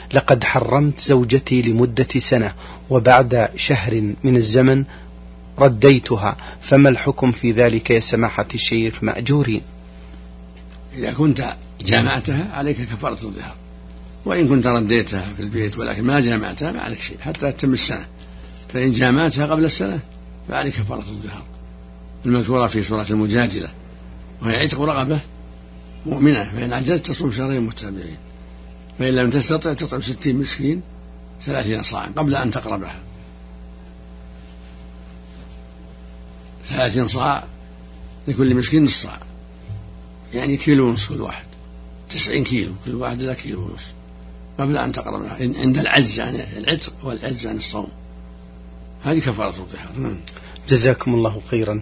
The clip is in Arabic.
لقد حرمت زوجتي لمدة سنة وبعد شهر من الزمن رديتها، فما الحكم في ذلك يا سماحة الشيخ مأجورين؟ إذا كنت جامعتها عليك كفارة الظهار، وإن كنت رديتها في البيت ولكن ما جامعتها ما عليك شيء حتى تتم السنة. فإن جامعتها قبل السنة فعليك كفارة الظهار المذكورة في سورة المجادلة، وهي عتق رقبة مؤمنة، فإن عجزت تصوم شهرين متتابعين، فإن لم تستطع تطعم 60 مسكين 30 صاعا قبل أن تقربها. 30 صاع لكل مسكين نصف صاع، يعني كيلو ونصف كل واحد، 90 كيلو كل واحد لا كيلو ونصف قبل أن تقربها عند العجز عن العتق والعجز عن الصوم. هذه كفارة الظهار. جزاكم الله خيرا.